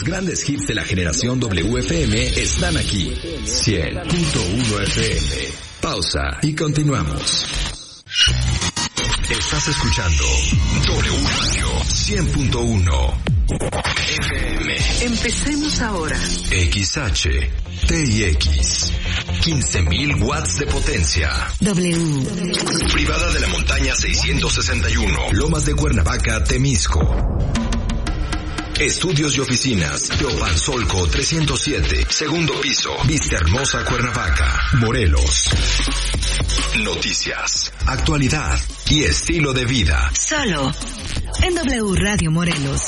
grandes hits de la generación WFM están aquí. 100.1 FM. Pausa y continuamos. Estás escuchando W Radio 100.1 FM. Empecemos ahora. XH, TIX, 15.000 watts de potencia. W. Privada de la Montaña 661, Lomas de Cuernavaca, Temisco. Estudios y oficinas, Teopanzolco 307, segundo piso, Vista Hermosa, Cuernavaca, Morelos. Noticias, actualidad y estilo de vida. Solo en W Radio Morelos.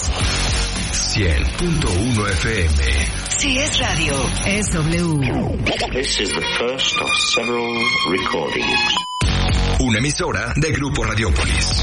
100.1 FM. Si es radio, es W. This is the first of several recordings. Una emisora de Grupo Radiópolis.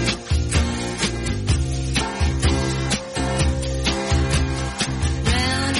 Round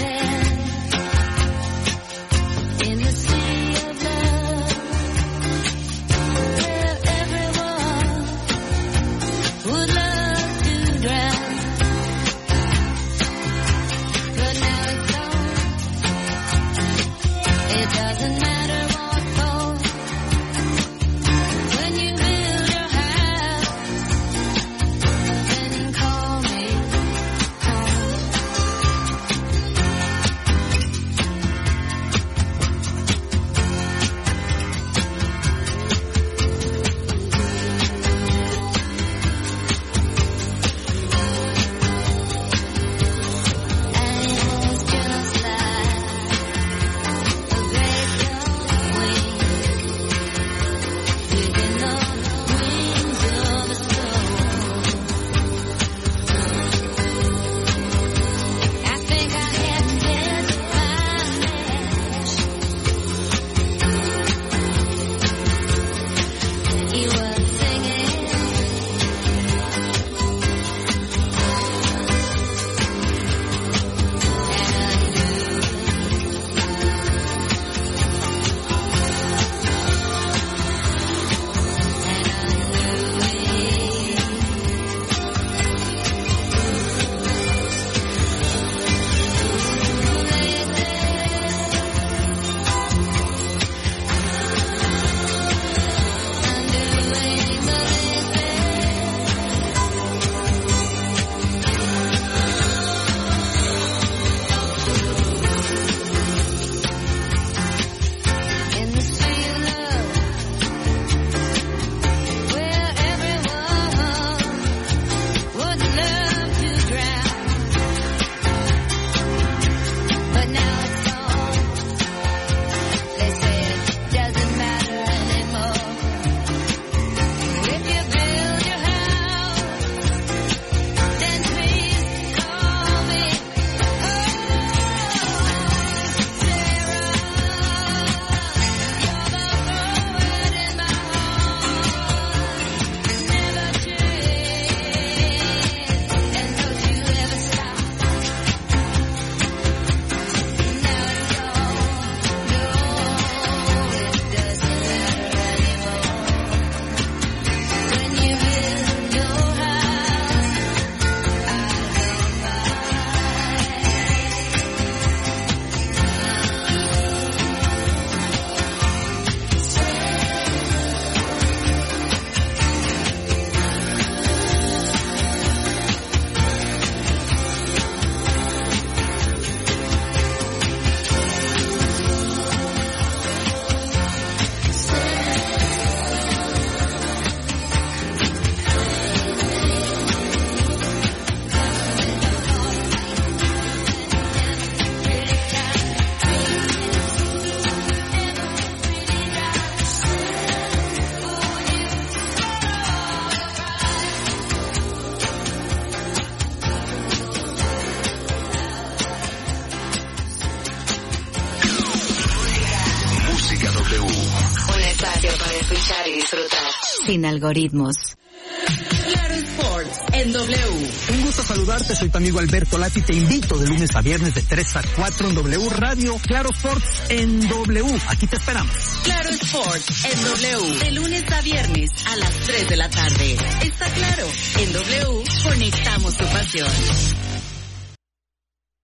W. Un espacio para escuchar y disfrutar. Sin algoritmos. Claro Sports en W. Un gusto saludarte, soy tu amigo Alberto Lati, te invito de lunes a viernes de 3 a 4 en W Radio. Claro Sports en W, aquí te esperamos. Claro Sports en W, de lunes a viernes a las 3 de la tarde. Está claro, en W conectamos tu pasión.